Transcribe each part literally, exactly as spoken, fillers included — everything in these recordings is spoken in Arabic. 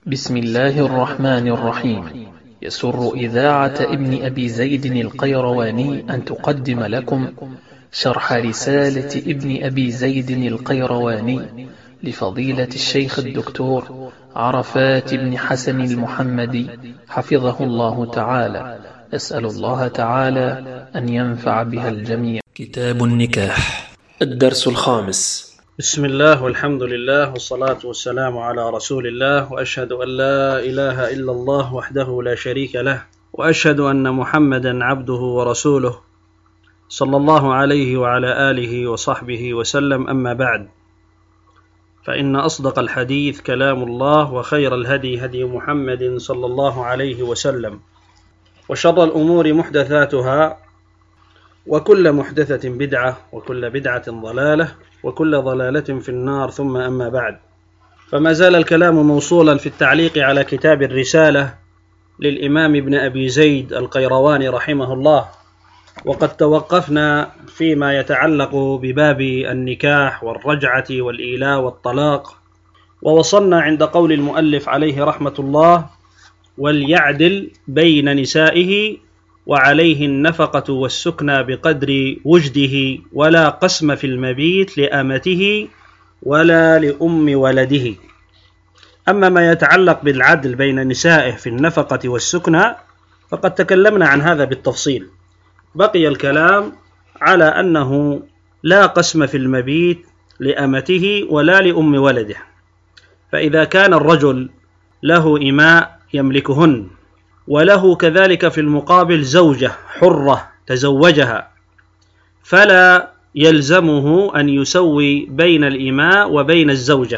بسم الله الرحمن الرحيم. يسر إذاعة ابن أبي زيد القيرواني أن تقدم لكم شرح رسالة ابن أبي زيد القيرواني لفضيلة الشيخ الدكتور عرفات بن حسن المحمدي حفظه الله تعالى. أسأل الله تعالى أن ينفع بها الجميع. كتاب النكاح، الدرس الخامس. بسم الله والحمد لله والصلاة والسلام على رسول الله، وأشهد أن لا إله إلا الله وحده لا شريك له، وأشهد أن محمدا عبده ورسوله صلى الله عليه وعلى آله وصحبه وسلم. أما بعد، فإن أصدق الحديث كلام الله، وخير الهدي هدي محمد صلى الله عليه وسلم، وشر الأمور محدثاتها، وكل محدثة بدعة، وكل بدعة ضلالة، وكل ضلالة في النار. ثم أما بعد، فما زال الكلام موصولا في التعليق على كتاب الرسالة للإمام ابن أبي زيد القيرواني رحمه الله، وقد توقفنا فيما يتعلق بباب النكاح والرجعة والإيلاء والطلاق، ووصلنا عند قول المؤلف عليه رحمة الله: وليعدل بين نسائه وعليه النفقة والسكنى بقدر وجده، ولا قسم في المبيت لأمته ولا لأم ولده. أما ما يتعلق بالعدل بين نسائه في النفقة والسكنى فقد تكلمنا عن هذا بالتفصيل. بقي الكلام على أنه لا قسم في المبيت لأمته ولا لأم ولده. فإذا كان الرجل له إماء يملكهن، وله كذلك في المقابل زوجة حرة تزوجها، فلا يلزمه أن يسوي بين الإماء وبين الزوجة،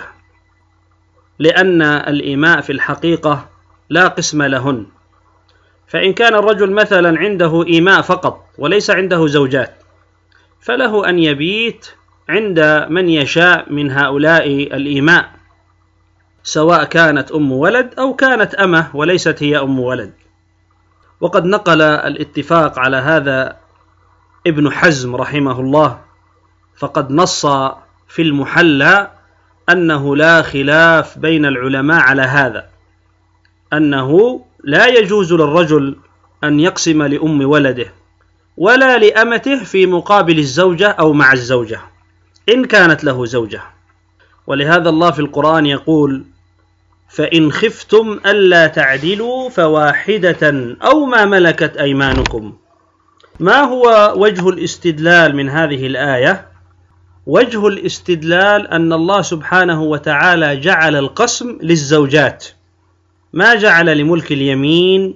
لأن الإماء في الحقيقة لا قسم لهن. فإن كان الرجل مثلا عنده إماء فقط وليس عنده زوجات، فله أن يبيت عند من يشاء من هؤلاء الإماء، سواء كانت أم ولد أو كانت أمة وليست هي أم ولد. وقد نقل الاتفاق على هذا ابن حزم رحمه الله، فقد نص في المحلى أنه لا خلاف بين العلماء على هذا، أنه لا يجوز للرجل أن يقسم لأم ولده ولا لأمته في مقابل الزوجة أو مع الزوجة إن كانت له زوجة. ولهذا الله في القرآن يقول: فإن خفتم ألا تعدلوا فواحدة أو ما ملكت أيمانكم. ما هو وجه الاستدلال من هذه الآية؟ وجه الاستدلال أن الله سبحانه وتعالى جعل القسم للزوجات، ما جعل لملك اليمين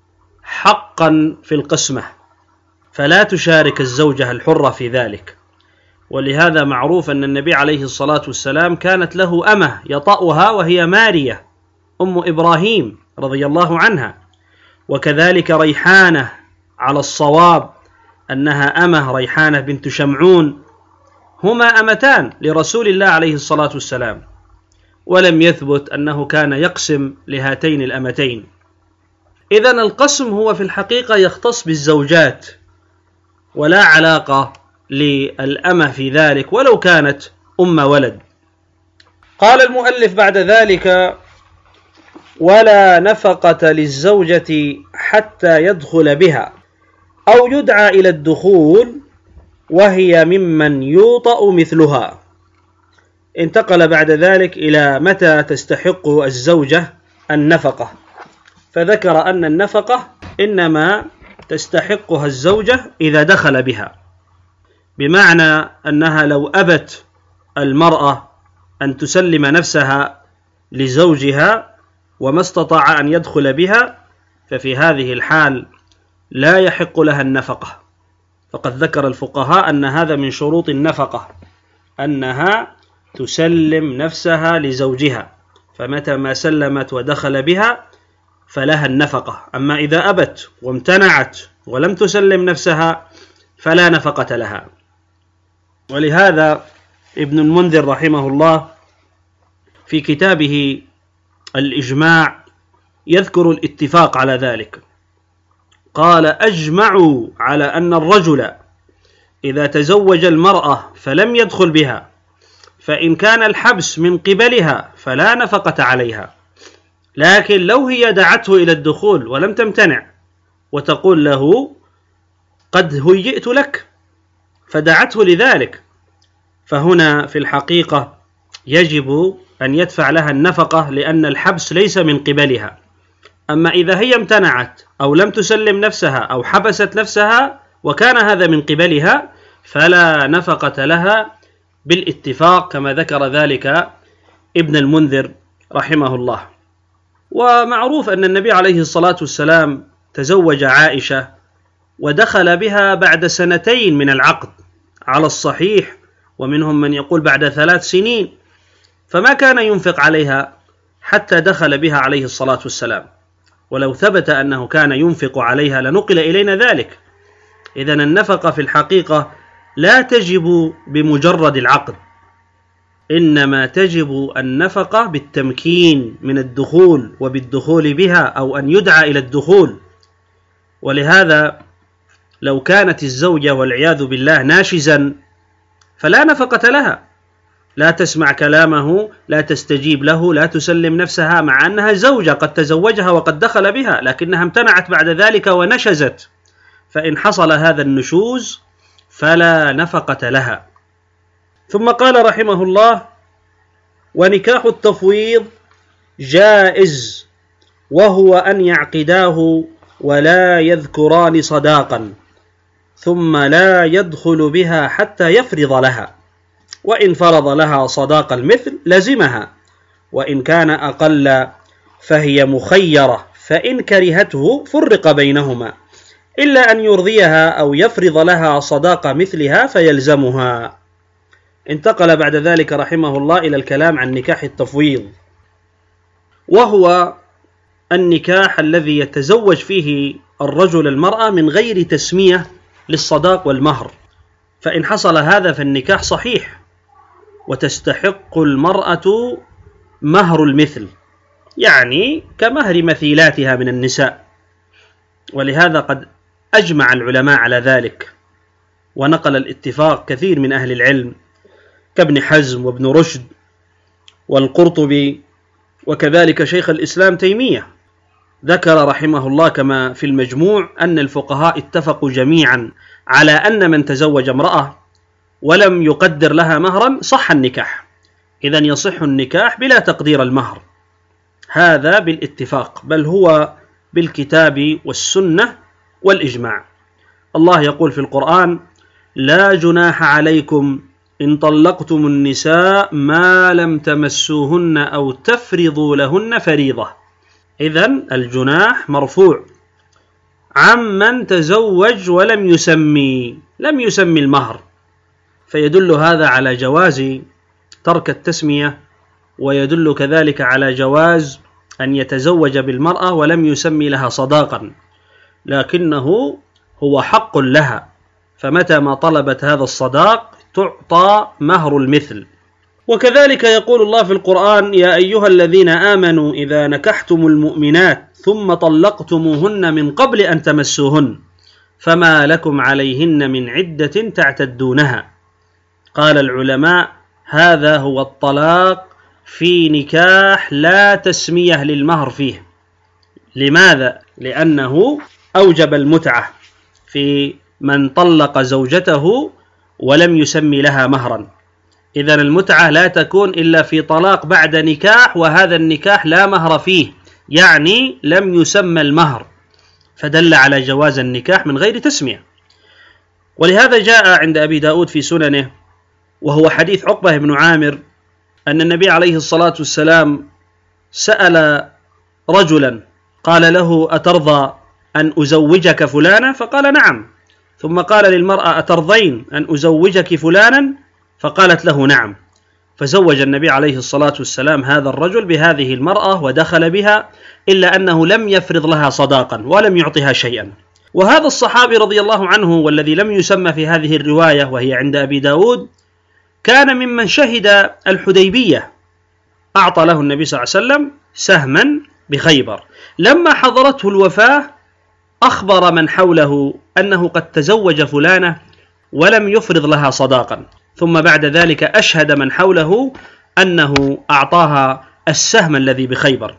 حقا في القسمة، فلا تشارك الزوجة الحرة في ذلك. ولهذا معروف أن النبي عليه الصلاة والسلام كانت له أمة يطأها، وهي مارية أم إبراهيم رضي الله عنها، وكذلك ريحانة على الصواب أنها أمة ريحانة بنت شمعون، هما أمتان لرسول الله عليه الصلاة والسلام، ولم يثبت أنه كان يقسم لهاتين الأمتين. إذن القسم هو في الحقيقة يختص بالزوجات، ولا علاقة للأمة في ذلك ولو كانت أم ولد. قال المؤلف بعد ذلك: ولا نفقة للزوجة حتى يدخل بها أو يدعى إلى الدخول وهي ممن يوطأ مثلها. انتقل بعد ذلك إلى متى تستحق الزوجة النفقة، فذكر أن النفقة إنما تستحقها الزوجة إذا دخل بها، بمعنى أنها لو أبت المرأة أن تسلم نفسها لزوجها وما استطاع أن يدخل بها، ففي هذه الحال لا يحق لها النفقة. فقد ذكر الفقهاء أن هذا من شروط النفقة، أنها تسلم نفسها لزوجها، فمتى ما سلمت ودخل بها فلها النفقة. أما إذا أبت وامتنعت ولم تسلم نفسها فلا نفقة لها. ولهذا ابن المنذر رحمه الله في كتابه الإجماع يذكر الاتفاق على ذلك. قال: أجمعوا على أن الرجل إذا تزوج المرأة فلم يدخل بها، فإن كان الحبس من قبلها فلا نفقة عليها، لكن لو هي دعته إلى الدخول ولم تمتنع وتقول له قد هيئت لك فدعته لذلك، فهنا في الحقيقة يجب أن يدفع لها النفقة، لأن الحبس ليس من قبلها. أما إذا هي امتنعت أو لم تسلم نفسها أو حبست نفسها وكان هذا من قبلها فلا نفقة لها بالاتفاق، كما ذكر ذلك ابن المنذر رحمه الله. ومعروف أن النبي عليه الصلاة والسلام تزوج عائشة ودخل بها بعد سنتين من العقد على الصحيح، ومنهم من يقول بعد ثلاث سنين، فما كان ينفق عليها حتى دخل بها عليه الصلاة والسلام. ولو ثبت أنه كان ينفق عليها لنقل إلينا ذلك. إذن النفقة في الحقيقة لا تجب بمجرد العقد، إنما تجب النفقة بالتمكين من الدخول وبالدخول بها أو أن يدعى إلى الدخول. ولهذا لو كانت الزوجة والعياذ بالله ناشزا فلا نفقة لها، لا تسمع كلامه، لا تستجيب له، لا تسلم نفسها، مع أنها زوجة قد تزوجها وقد دخل بها، لكنها امتنعت بعد ذلك ونشزت، فإن حصل هذا النشوز فلا نفقة لها. ثم قال رحمه الله: ونكاح التفويض جائز، وهو أن يعقداه ولا يذكران صداقا، ثم لا يدخل بها حتى يفرض لها، وإن فرض لها صداق المثل لزمها، وإن كان أقل فهي مخيرة، فإن كرهته فرق بينهما، إلا أن يرضيها أو يفرض لها صداق مثلها فيلزمها. انتقل بعد ذلك رحمه الله إلى الكلام عن نكاح التفويض، وهو النكاح الذي يتزوج فيه الرجل المرأة من غير تسمية للصداق والمهر، فإن حصل هذا فالنكاح صحيح، وتستحق المرأة مهر المثل، يعني كمهر مثيلاتها من النساء. ولهذا قد أجمع العلماء على ذلك، ونقل الاتفاق كثير من أهل العلم كابن حزم وابن رشد والقرطبي، وكذلك شيخ الإسلام تيمية ذكر رحمه الله كما في المجموع أن الفقهاء اتفقوا جميعا على أن من تزوج امرأة ولم يقدر لها مهرا صح النكاح، إذن يصح النكاح بلا تقدير المهر، هذا بالاتفاق، بل هو بالكتاب والسنة والإجماع. الله يقول في القرآن: لا جناح عليكم إن طلقتم النساء ما لم تمسوهن أو تفرضوا لهن فريضة. إذن الجناح مرفوع عمن تزوج ولم يسمي لم يسمي المهر، فيدل هذا على جواز ترك التسمية، ويدل كذلك على جواز أن يتزوج بالمرأة ولم يسمي لها صداقا، لكنه هو حق لها، فمتى ما طلبت هذا الصداق تعطى مهر المثل. وكذلك يقول الله في القرآن: يا أيها الذين آمنوا إذا نكحتم المؤمنات ثم طلقتموهن من قبل أن تمسوهن فما لكم عليهن من عدة تعتدونها. قال العلماء: هذا هو الطلاق في نكاح لا تسمية للمهر فيه. لماذا؟ لأنه أوجب المتعة في من طلق زوجته ولم يسمي لها مهرا. إذن المتعة لا تكون إلا في طلاق بعد نكاح، وهذا النكاح لا مهر فيه، يعني لم يسمى المهر، فدل على جواز النكاح من غير تسمية. ولهذا جاء عند أبي داود في سننه، وهو حديث عقبة بن عامر، أن النبي عليه الصلاة والسلام سأل رجلا قال له: أترضى أن أزوجك فلانا؟ فقال: نعم. ثم قال للمرأة: أترضين أن أزوجك فلانا؟ فقالت له: نعم. فزوج النبي عليه الصلاة والسلام هذا الرجل بهذه المرأة ودخل بها، إلا أنه لم يفرض لها صداقا ولم يعطها شيئا. وهذا الصحابي رضي الله عنه والذي لم يسمى في هذه الرواية وهي عند أبي داود كان ممن شهد الحديبية، أعطى له النبي صلى الله عليه وسلم سهما بخيبر. لما حضرته الوفاة أخبر من حوله أنه قد تزوج فلانة ولم يفرض لها صداقا، ثم بعد ذلك أشهد من حوله أنه أعطاها السهم الذي بخيبر.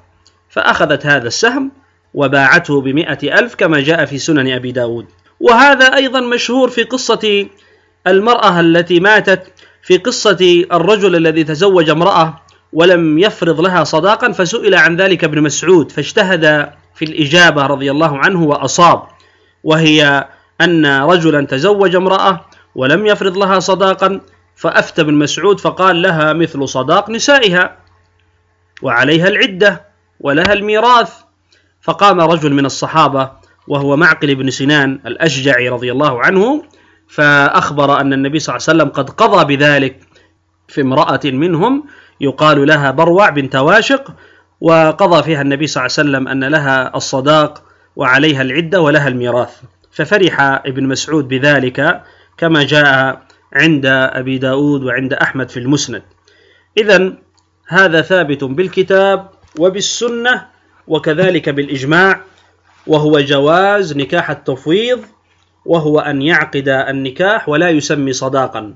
فأخذت هذا السهم وباعته بمئة ألف كما جاء في سنن أبي داود. وهذا أيضا مشهور في قصة المرأة التي ماتت، في قصة الرجل الذي تزوج امرأة ولم يفرض لها صداقا، فسئل عن ذلك ابن مسعود فاجتهد في الإجابة رضي الله عنه وأصاب، وهي أن رجلا تزوج امرأة ولم يفرض لها صداقا، فأفتى ابن مسعود فقال لها مثل صداق نسائها وعليها العدة ولها الميراث. فقام رجل من الصحابة وهو معقل بن سنان الأشجعي رضي الله عنه، فأخبر أن النبي صلى الله عليه وسلم قد قضى بذلك في امرأة منهم يقال لها بروع بنت واشق، وقضى فيها النبي صلى الله عليه وسلم أن لها الصداق وعليها العدة ولها الميراث. ففرح ابن مسعود بذلك كما جاء عند أبي داود وعند أحمد في المسند. إذن هذا ثابت بالكتاب وبالسنة وكذلك بالإجماع، وهو جواز نكاح التفويض، وهو أن يعقد النكاح ولا يسمي صداقا.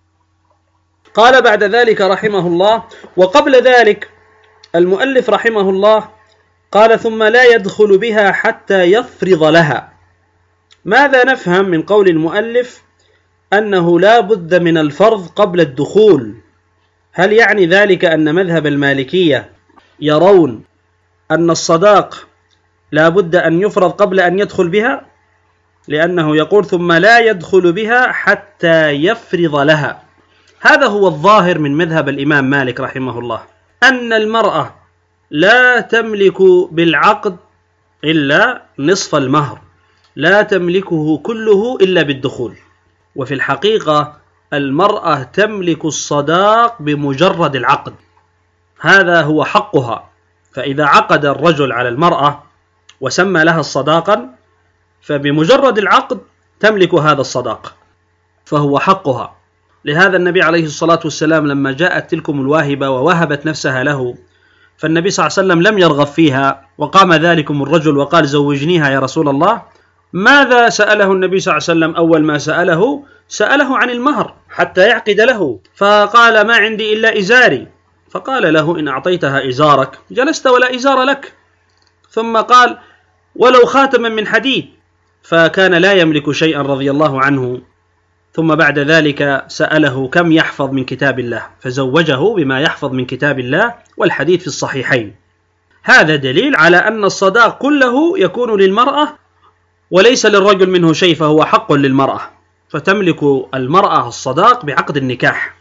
قال بعد ذلك رحمه الله: وقبل ذلك المؤلف رحمه الله قال: ثم لا يدخل بها حتى يفرض لها. ماذا نفهم من قول المؤلف أنه لا بد من الفرض قبل الدخول؟ هل يعني ذلك أن مذهب المالكية يرون أن الصداق لا بد أن يفرض قبل أن يدخل بها؟ لأنه يقول: ثم لا يدخل بها حتى يفرض لها. هذا هو الظاهر من مذهب الإمام مالك رحمه الله، أن المرأة لا تملك بالعقد إلا نصف المهر، لا تملكه كله إلا بالدخول. وفي الحقيقة المرأة تملك الصداق بمجرد العقد، هذا هو حقها. فإذا عقد الرجل على المرأة وسمى لها الصداقا، فبمجرد العقد تملك هذا الصداق، فهو حقها. لهذا النبي عليه الصلاة والسلام لما جاءت تلكم الواهبة ووهبت نفسها له، فالنبي صلى الله عليه وسلم لم يرغب فيها، وقام ذلكم الرجل وقال: زوجنيها يا رسول الله. ماذا سأله النبي صلى الله عليه وسلم؟ أول ما سأله سأله عن المهر حتى يعقد له، فقال: ما عندي إلا إزاري. فقال له: إن أعطيتها إزارك جلست ولا إزار لك. ثم قال: ولو خاتما من حديد. فكان لا يملك شيئا رضي الله عنه. ثم بعد ذلك سأله: كم يحفظ من كتاب الله؟ فزوجه بما يحفظ من كتاب الله، والحديث في الصحيحين. هذا دليل على أن الصداق كله يكون للمرأة وليس للرجل منه شيء، فهو حق للمرأة، فتملك المرأة الصداق بعقد النكاح.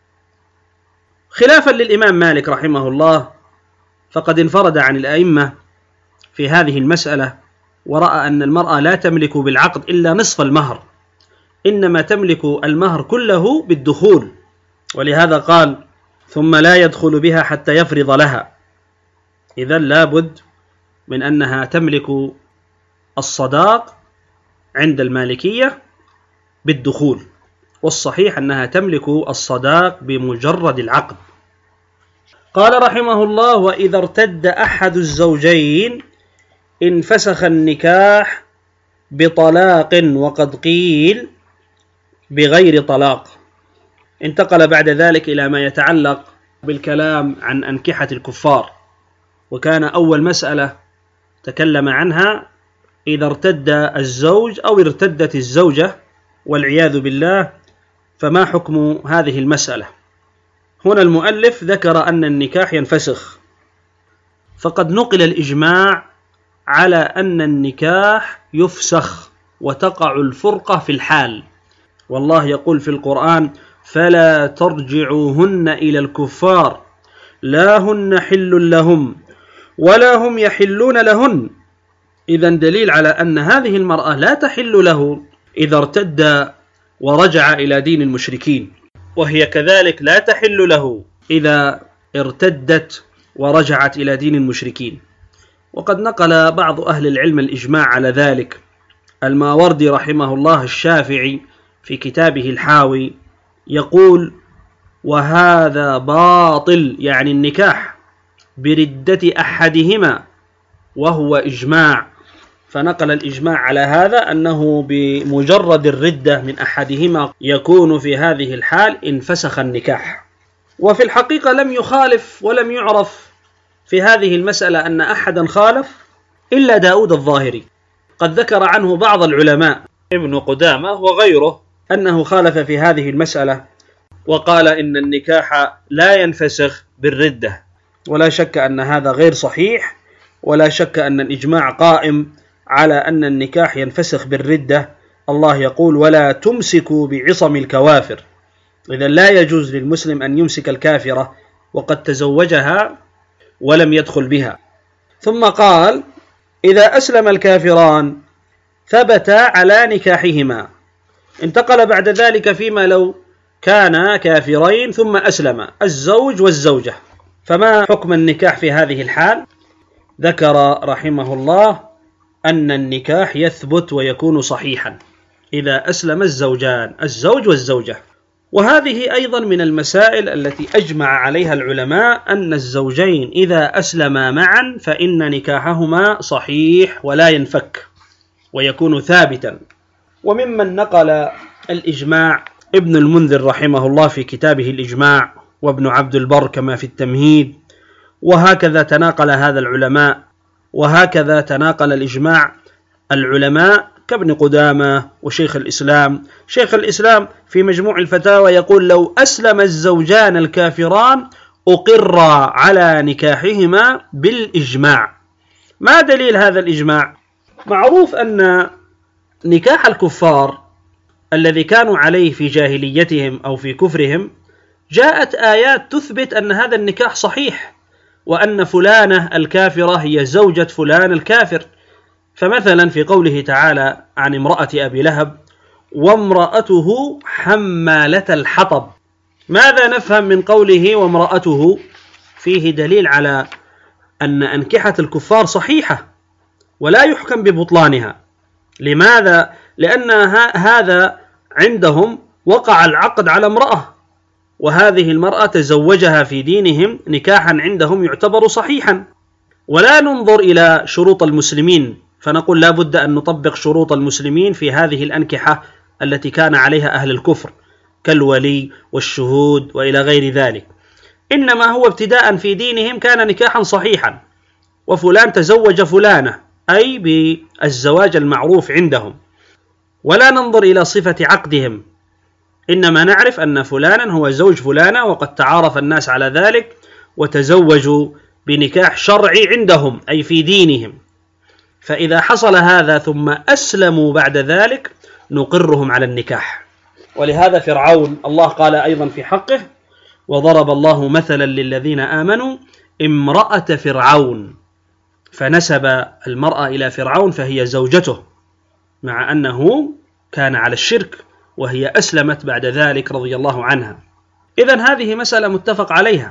خلافا للإمام مالك رحمه الله، فقد انفرد عن الأئمة في هذه المسألة، ورأى أن المرأة لا تملك بالعقد إلا نصف المهر، إنما تملك المهر كله بالدخول. ولهذا قال: ثم لا يدخل بها حتى يفرض لها. إذن لا بد من أنها تملك الصداق عند المالكية بالدخول، والصحيح أنها تملك الصداق بمجرد العقد. قال رحمه الله: وإذا ارتد أحد الزوجين انفسخ النكاح بطلاق، وقد قيل بغير طلاق. انتقل بعد ذلك إلى ما يتعلق بالكلام عن أنكحة الكفار، وكان أول مسألة تكلم عنها إذا ارتد الزوج أو ارتدت الزوجة والعياذ بالله، فما حكم هذه المسألة؟ هنا المؤلف ذكر أن النكاح ينفسخ، فقد نقل الإجماع على أن النكاح يفسخ وتقع الفرقة في الحال. والله يقول في القرآن: فلا ترجعوهن إلى الكفار لا هن حل لهم ولا هم يحلون لهن. إذن دليل على أن هذه المرأة لا تحل له إذا ارتد ورجع إلى دين المشركين، وهي كذلك لا تحل له إذا ارتدت ورجعت إلى دين المشركين. وقد نقل بعض أهل العلم الإجماع على ذلك. الماوردي رحمه الله الشافعي في كتابه الحاوي يقول: وهذا باطل، يعني النكاح، بردة أحدهما، وهو إجماع. فنقل الإجماع على هذا أنه بمجرد الردة من أحدهما يكون في هذه الحال انفسخ النكاح. وفي الحقيقة لم يخالف ولم يعرف في هذه المسألة أن أحدا خالف إلا داود الظاهري، قد ذكر عنه بعض العلماء ابن قدامة وغيره أنه خالف في هذه المسألة وقال إن النكاح لا ينفسخ بالردة، ولا شك أن هذا غير صحيح، ولا شك أن الإجماع قائم على أن النكاح ينفسخ بالردة. الله يقول ولا تمسكوا بعصم الكوافر، إذا لا يجوز للمسلم أن يمسك الكافرة وقد تزوجها ولم يدخل بها. ثم قال إذا أسلم الكافران ثبت على نكاحهما. انتقل بعد ذلك فيما لو كان كافرين ثم أسلم الزوج والزوجة، فما حكم النكاح في هذه الحال؟ ذكر رحمه الله أن النكاح يثبت ويكون صحيحا إذا أسلم الزوجان الزوج والزوجة. وهذه أيضا من المسائل التي أجمع عليها العلماء أن الزوجين إذا أسلما معا فإن نكاحهما صحيح ولا ينفك ويكون ثابتا. وممن نقل الإجماع ابن المنذر رحمه الله في كتابه الإجماع، وابن عبد البر كما في التمهيد، وهكذا تناقل هذا العلماء، وهكذا تناقل الإجماع العلماء كابن قدامة وشيخ الإسلام. شيخ الإسلام في مجموع الفتاوى يقول لو أسلم الزوجان الكافران أقر على نكاحهما بالإجماع. ما دليل هذا الإجماع؟ معروف أن نكاح الكفار الذي كانوا عليه في جاهليتهم أو في كفرهم جاءت آيات تثبت أن هذا النكاح صحيح، وأن فلانة الكافرة هي زوجة فلان الكافر. فمثلا في قوله تعالى عن امرأة أبي لهب وامرأته حمالة الحطب، ماذا نفهم من قوله وامرأته؟ فيه دليل على أن أنكحة الكفار صحيحة ولا يحكم ببطلانها. لماذا؟ لأن هذا عندهم وقع العقد على امرأة، وهذه المرأة تزوجها في دينهم نكاحا عندهم يعتبر صحيحا. ولا ننظر إلى شروط المسلمين فنقول لا بد أن نطبق شروط المسلمين في هذه الأنكحة التي كان عليها أهل الكفر كالولي والشهود وإلى غير ذلك، إنما هو ابتداء في دينهم كان نكاحا صحيحا، وفلان تزوج فلانة أي بالزواج المعروف عندهم. ولا ننظر إلى صفة عقدهم، إنما نعرف أن فلانا هو زوج فلانة وقد تعارف الناس على ذلك وتزوجوا بنكاح شرعي عندهم أي في دينهم. فإذا حصل هذا ثم أسلموا بعد ذلك نقرهم على النكاح. ولهذا فرعون الله قال أيضا في حقه وضرب الله مثلا للذين آمنوا امرأة فرعون، فنسب المرأة إلى فرعون فهي زوجته مع أنه كان على الشرك، وهي أسلمت بعد ذلك رضي الله عنها. إذن هذه مسألة متفق عليها،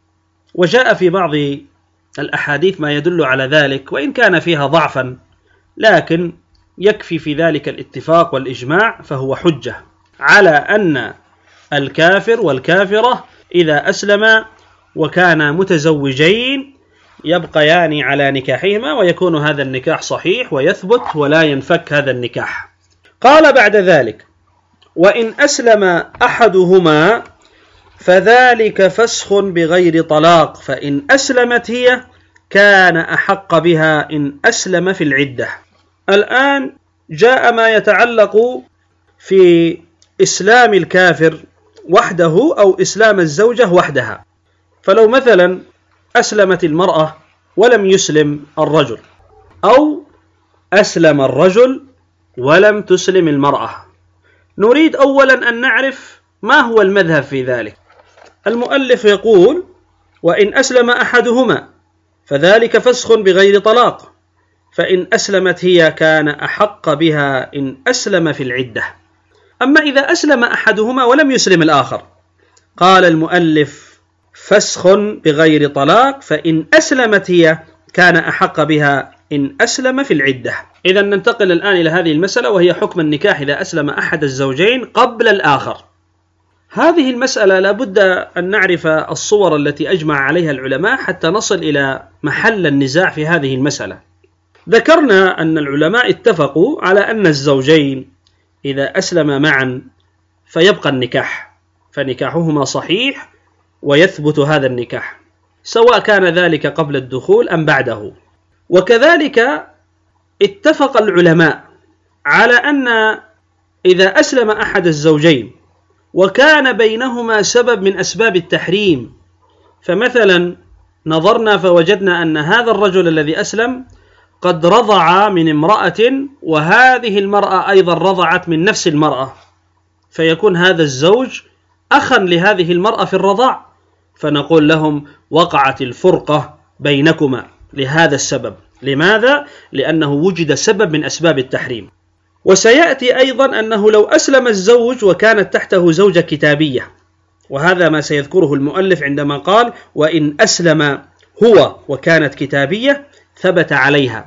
وجاء في بعض الأحاديث ما يدل على ذلك وإن كان فيها ضعفا، لكن يكفي في ذلك الاتفاق والإجماع فهو حجة على أن الكافر والكافرة إذا أسلما وكانا متزوجين يبقيان على نكاحهما ويكون هذا النكاح صحيح ويثبت ولا ينفك هذا النكاح. قال بعد ذلك وإن أسلم أحدهما فذلك فسخ بغير طلاق، فإن أسلمت هي كان أحق بها إن أسلم في العدة. الآن جاء ما يتعلق في إسلام الكافر وحده أو إسلام الزوجة وحدها. فلو مثلا أسلمت المرأة ولم يسلم الرجل، أو أسلم الرجل ولم تسلم المرأة، نريد أولا أن نعرف ما هو المذهب في ذلك. المؤلف يقول وإن أسلم أحدهما فذلك فسخ بغير طلاق، فإن أسلمت هي كان أحق بها إن أسلم في العدة. أما إذا أسلم أحدهما ولم يسلم الآخر، قال المؤلف فسخ بغير طلاق، فإن أسلمت هي كان أحق بها إن أسلم في العدة. إذا ننتقل الآن إلى هذه المسألة وهي حكم النكاح إذا أسلم أحد الزوجين قبل الآخر. هذه المسألة لابد أن نعرف الصور التي أجمع عليها العلماء حتى نصل إلى محل النزاع في هذه المسألة. ذكرنا أن العلماء اتفقوا على أن الزوجين إذا أسلم معا فيبقى النكاح، فنكاحهما صحيح ويثبت هذا النكاح. سواء كان ذلك قبل الدخول أم بعده. وكذلك اتفق العلماء على أن إذا أسلم أحد الزوجين وكان بينهما سبب من أسباب التحريم، فمثلا نظرنا فوجدنا أن هذا الرجل الذي أسلم قد رضع من امرأة وهذه المرأة أيضا رضعت من نفس المرأة، فيكون هذا الزوج أخا لهذه المرأة في الرضاع، فنقول لهم وقعت الفرقة بينكما لهذا السبب. لماذا؟ لأنه وجد سبب من أسباب التحريم. وسيأتي أيضا أنه لو أسلم الزوج وكانت تحته زوجة كتابية، وهذا ما سيذكره المؤلف عندما قال وإن أسلم هو وكانت كتابية ثبت عليها،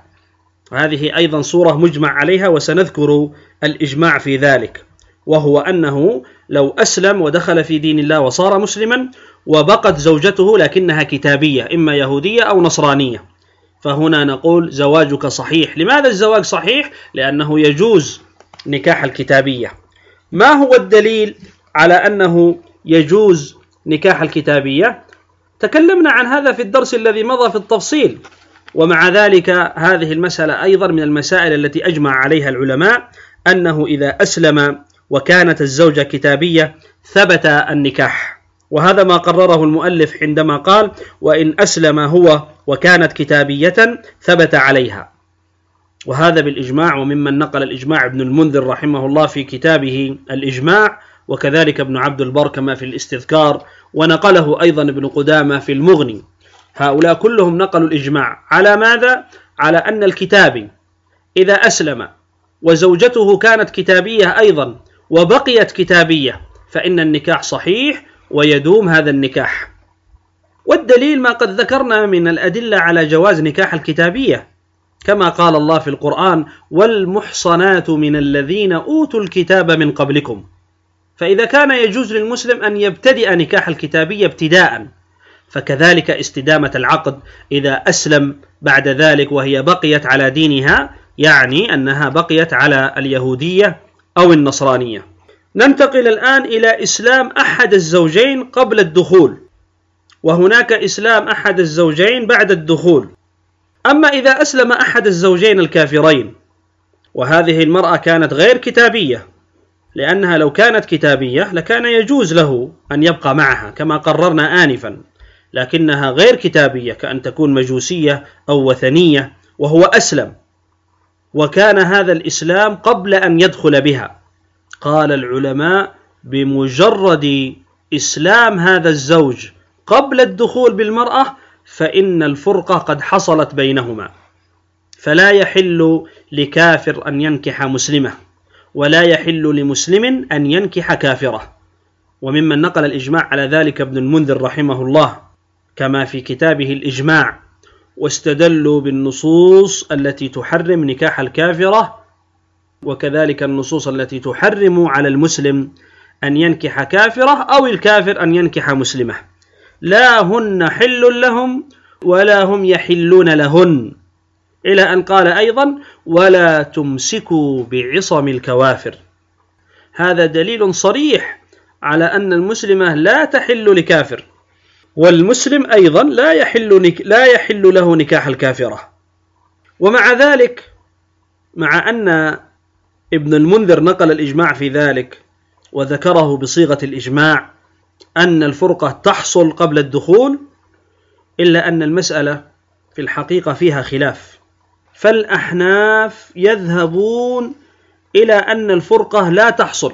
وهذه أيضا صورة مجمع عليها وسنذكر الإجماع في ذلك، وهو أنه لو أسلم ودخل في دين الله وصار مسلما وبقت زوجته لكنها كتابية إما يهودية أو نصرانية، فهنا نقول زواجك صحيح. لماذا الزواج صحيح؟ لأنه يجوز نكاح الكتابية. ما هو الدليل على أنه يجوز نكاح الكتابية؟ تكلمنا عن هذا في الدرس الذي مضى في التفصيل، ومع ذلك هذه المسألة أيضا من المسائل التي أجمع عليها العلماء، أنه إذا أسلم وكانت الزوجة كتابية ثبت النكاح، وهذا ما قرره المؤلف عندما قال وإن أسلم هو وكانت كتابية ثبت عليها، وهذا بالإجماع. وممن نقل الإجماع ابن المنذر رحمه الله في كتابه الإجماع، وكذلك ابن عبد البر كما في الاستذكار، ونقله أيضا ابن قدامة في المغني. هؤلاء كلهم نقلوا الإجماع على ماذا؟ على أن الكتابي إذا أسلم وزوجته كانت كتابية أيضا وبقيت كتابية فإن النكاح صحيح ويدوم هذا النكاح. والدليل ما قد ذكرنا من الأدلة على جواز نكاح الكتابية، كما قال الله في القرآن والمحصنات من الذين أوتوا الكتاب من قبلكم، فإذا كان يجوز للمسلم أن يبتدئ نكاح الكتابية ابتداء، فكذلك استدامة العقد إذا أسلم بعد ذلك وهي بقيت على دينها، يعني أنها بقيت على اليهودية أو النصرانية. ننتقل الآن إلى إسلام أحد الزوجين قبل الدخول، وهناك إسلام أحد الزوجين بعد الدخول. أما إذا أسلم أحد الزوجين الكافرين وهذه المرأة كانت غير كتابية، لأنها لو كانت كتابية لكان يجوز له أن يبقى معها كما قررنا آنفا، لكنها غير كتابية كأن تكون مجوسية أو وثنية وهو أسلم، وكان هذا الإسلام قبل أن يدخل بها. قال العلماء بمجرد إسلام هذا الزوج قبل الدخول بالمرأة فإن الفرقة قد حصلت بينهما، فلا يحل لكافر أن ينكح مسلمة، ولا يحل لمسلم أن ينكح كافرة. وممن نقل الإجماع على ذلك ابن المنذر رحمه الله كما في كتابه الإجماع، واستدلوا بالنصوص التي تحرم نكاح الكافرة، وكذلك النصوص التي تحرم على المسلم أن ينكح كافرة أو الكافر أن ينكح مسلمة، لا هن حل لهم ولا هم يحلون لهن، إلى أن قال أيضا ولا تمسكوا بعصم الكوافر. هذا دليل صريح على أن المسلمة لا تحل لكافر، والمسلم أيضا لا يحل, نك... لا يحل له نكاح الكافرة. ومع ذلك، مع أن ابن المنذر نقل الإجماع في ذلك وذكره بصيغة الإجماع أن الفرقة تحصل قبل الدخول، إلا أن المسألة في الحقيقة فيها خلاف، فالأحناف يذهبون إلى أن الفرقة لا تحصل.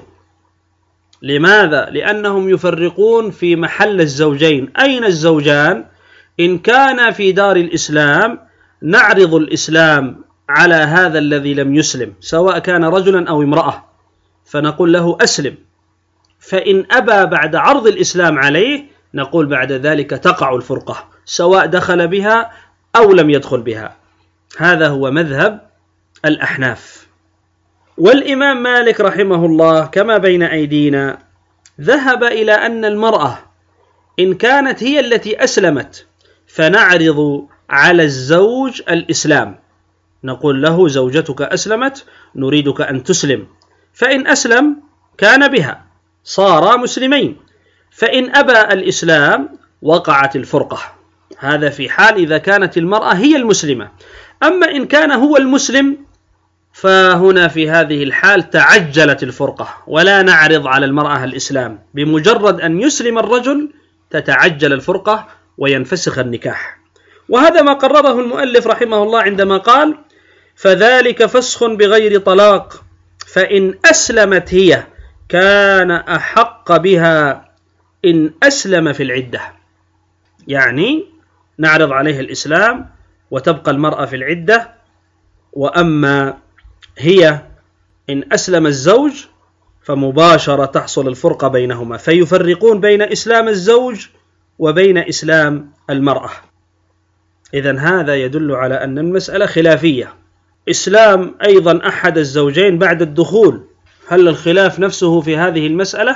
لماذا؟ لأنهم يفرقون في محل الزوجين، أين الزوجان؟ إن كان في دار الإسلام نعرض الإسلام على هذا الذي لم يسلم سواء كان رجلا أو امرأة، فنقول له أسلم، فإن أبى بعد عرض الإسلام عليه نقول بعد ذلك تقع الفرقة سواء دخل بها أو لم يدخل بها. هذا هو مذهب الأحناف. والإمام مالك رحمه الله كما بين أيدينا ذهب إلى أن المرأة إن كانت هي التي أسلمت فنعرض على الزوج الإسلام، نقول له زوجتك أسلمت نريدك أن تسلم، فإن أسلم كان بها صار مسلمين، فإن أبى الإسلام وقعت الفرقة. هذا في حال إذا كانت المرأة هي المسلمة. أما إن كان هو المسلم فهنا في هذه الحال تعجلت الفرقة، ولا نعرض على المرأة الإسلام، بمجرد أن يسلم الرجل تتعجل الفرقة وينفسخ النكاح. وهذا ما قرره المؤلف رحمه الله عندما قال: فذلك فسخ بغير طلاق، فإن أسلمت هي كان أحق بها إن أسلم في العدة. يعني نعرض عليه الإسلام وتبقى المرأة في العدة، وأما هي إن أسلم الزوج فمباشرة تحصل الفرقة بينهما، فيفرقون بين إسلام الزوج وبين إسلام المرأة. إذن هذا يدل على أن المسألة خلافية. إسلام أيضا أحد الزوجين بعد الدخول، هل الخلاف نفسه في هذه المسألة؟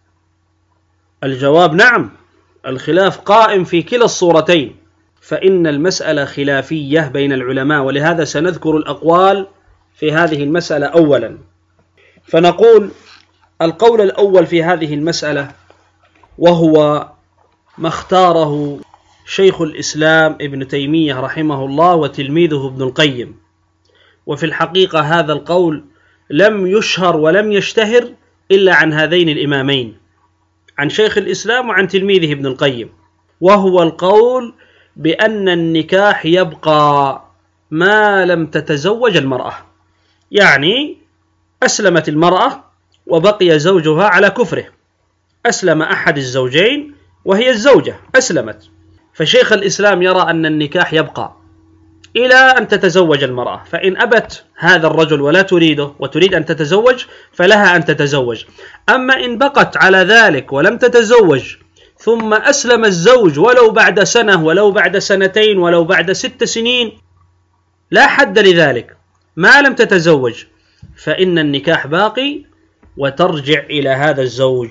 الجواب نعم، الخلاف قائم في كلا الصورتين، فإن المسألة خلافية بين العلماء، ولهذا سنذكر الأقوال في هذه المسألة أولا. فنقول القول الأول في هذه المسألة، وهو ما اختاره شيخ الإسلام ابن تيمية رحمه الله وتلميذه ابن القيم، وفي الحقيقة هذا القول لم يشهر ولم يشتهر إلا عن هذين الإمامين، عن شيخ الإسلام وعن تلميذه ابن القيم، وهو القول بأن النكاح يبقى ما لم تتزوج المرأة. يعني أسلمت المرأة وبقي زوجها على كفره، أسلم أحد الزوجين وهي الزوجة أسلمت، فشيخ الإسلام يرى أن النكاح يبقى إلى أن تتزوج المرأة، فإن أبت هذا الرجل ولا تريده وتريد أن تتزوج فلها أن تتزوج. أما إن بقت على ذلك ولم تتزوج ثم أسلم الزوج ولو بعد سنة ولو بعد سنتين ولو بعد ست سنين لا حد لذلك ما لم تتزوج، فإن النكاح باقي وترجع إلى هذا الزوج.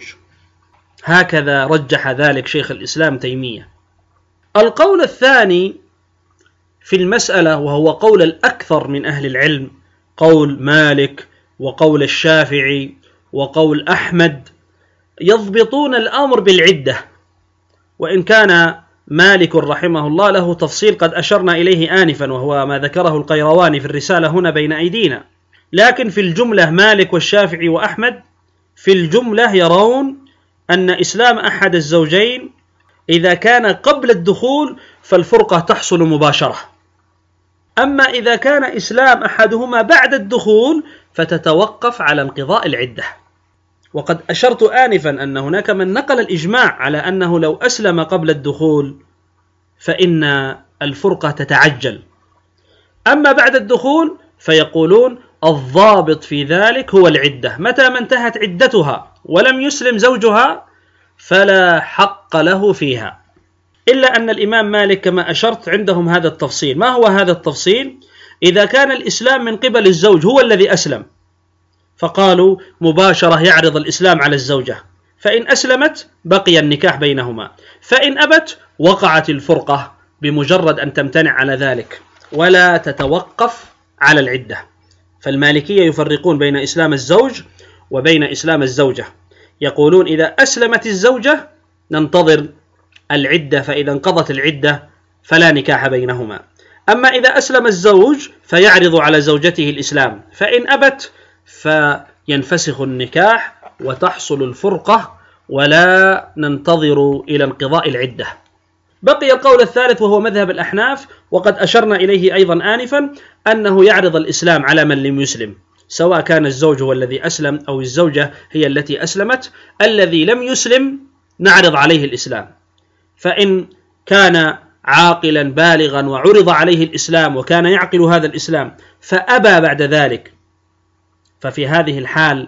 هكذا رجح ذلك شيخ الإسلام تيمية. القول الثاني في المسألة، وهو قول الأكثر من أهل العلم، قول مالك وقول الشافعي وقول أحمد، يضبطون الأمر بالعدة، وإن كان مالك رحمه الله له تفصيل قد أشرنا إليه آنفا، وهو ما ذكره القيرواني في الرسالة هنا بين أيدينا. لكن في الجملة مالك والشافعي وأحمد في الجملة يرون أن إسلام أحد الزوجين إذا كان قبل الدخول فالفرقة تحصل مباشرة، أما إذا كان إسلام أحدهما بعد الدخول فتتوقف على انقضاء العدة. وقد أشرت آنفا أن هناك من نقل الإجماع على أنه لو أسلم قبل الدخول فإن الفرقة تتعجل، أما بعد الدخول فيقولون الضابط في ذلك هو العدة، متى ما انتهت عدتها ولم يسلم زوجها فلا حق له فيها. إلا أن الإمام مالك كما أشرت عندهم هذا التفصيل. ما هو هذا التفصيل؟ إذا كان الإسلام من قبل الزوج هو الذي أسلم فقالوا مباشرة يعرض الإسلام على الزوجة، فإن أسلمت بقي النكاح بينهما، فإن أبت وقعت الفرقة بمجرد أن تمتنع على ذلك ولا تتوقف على العدة. فالمالكية يفرقون بين إسلام الزوج وبين إسلام الزوجة، يقولون إذا أسلمت الزوجة ننتظر العدة، فإذا انقضت العدة فلا نكاح بينهما. أما إذا أسلم الزوج فيعرض على زوجته الإسلام، فإن أبت فينفسخ النكاح وتحصل الفرقة ولا ننتظر إلى انقضاء العدة. بقي القول الثالث وهو مذهب الأحناف، وقد أشرنا إليه أيضا آنفا، أنه يعرض الإسلام على من لم يسلم، سواء كان الزوج هو الذي أسلم أو الزوجة هي التي أسلمت. الذي لم يسلم نعرض عليه الإسلام، فإن كان عاقلا بالغا وعرض عليه الإسلام وكان يعقل هذا الإسلام فأبى بعد ذلك، ففي هذه الحال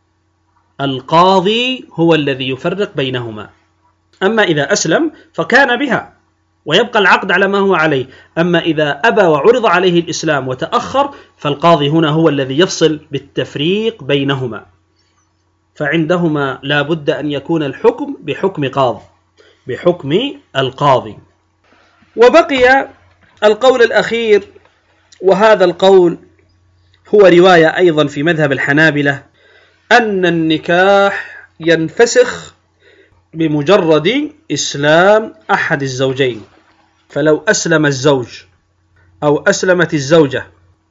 القاضي هو الذي يفرق بينهما. أما إذا أسلم فكان بها ويبقى العقد على ما هو عليه، أما إذا أبى وعرض عليه الإسلام وتأخر فالقاضي هنا هو الذي يفصل بالتفريق بينهما. فعندهما لا بد أن يكون الحكم بحكم قاضي بحكم القاضي. وبقي القول الأخير، وهذا القول هو رواية أيضا في مذهب الحنابلة، أن النكاح ينفسخ بمجرد إسلام أحد الزوجين. فلو أسلم الزوج أو أسلمت الزوجة.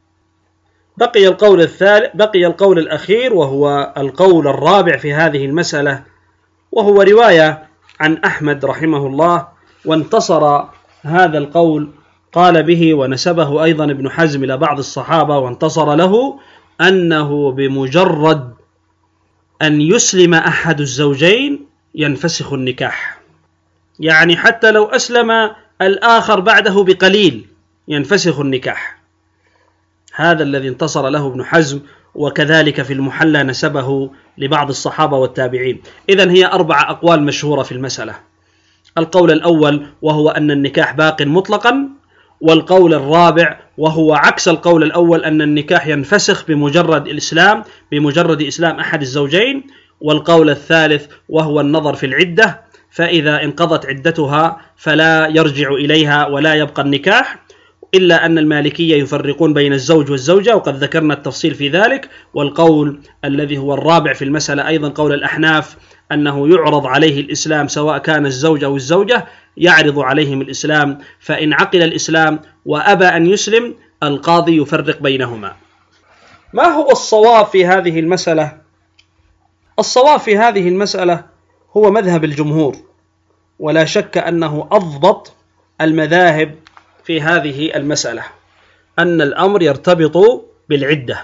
بقي القول الثالث بقي القول الأخير وهو القول الرابع في هذه المسألة، وهو رواية عن أحمد رحمه الله، وانتصر هذا القول قال به ونسبه أيضا ابن حزم إلى بعض الصحابة وانتصر له، أنه بمجرد أن يسلم أحد الزوجين ينفسخ النكاح، يعني حتى لو أسلم الآخر بعده بقليل ينفسخ النكاح. هذا الذي انتصر له ابن حزم، وكذلك في المحلى نسبه لبعض الصحابة والتابعين. إذن هي أربع أقوال مشهورة في المسألة. القول الأول وهو أن النكاح باق مطلقا، والقول الرابع وهو عكس القول الأول أن النكاح ينفسخ بمجرد الإسلام بمجرد إسلام أحد الزوجين، والقول الثالث وهو النظر في العدة، فإذا انقضت عدتها فلا يرجع إليها ولا يبقى النكاح، إلا أن المالكية يفرقون بين الزوج والزوجة وقد ذكرنا التفصيل في ذلك. والقول الذي هو الرابع في المسألة أيضا قول الأحناف، أنه يعرض عليه الإسلام سواء كان الزوج أو الزوجة، يعرض عليهم الإسلام، فإن عقل الإسلام وأبى أن يسلم القاضي يفرق بينهما. ما هو الصواب في هذه المسألة؟ الصواب في هذه المسألة هو مذهب الجمهور، ولا شك أنه أضبط المذاهب في هذه المسألة، أن الأمر يرتبط بالعدة،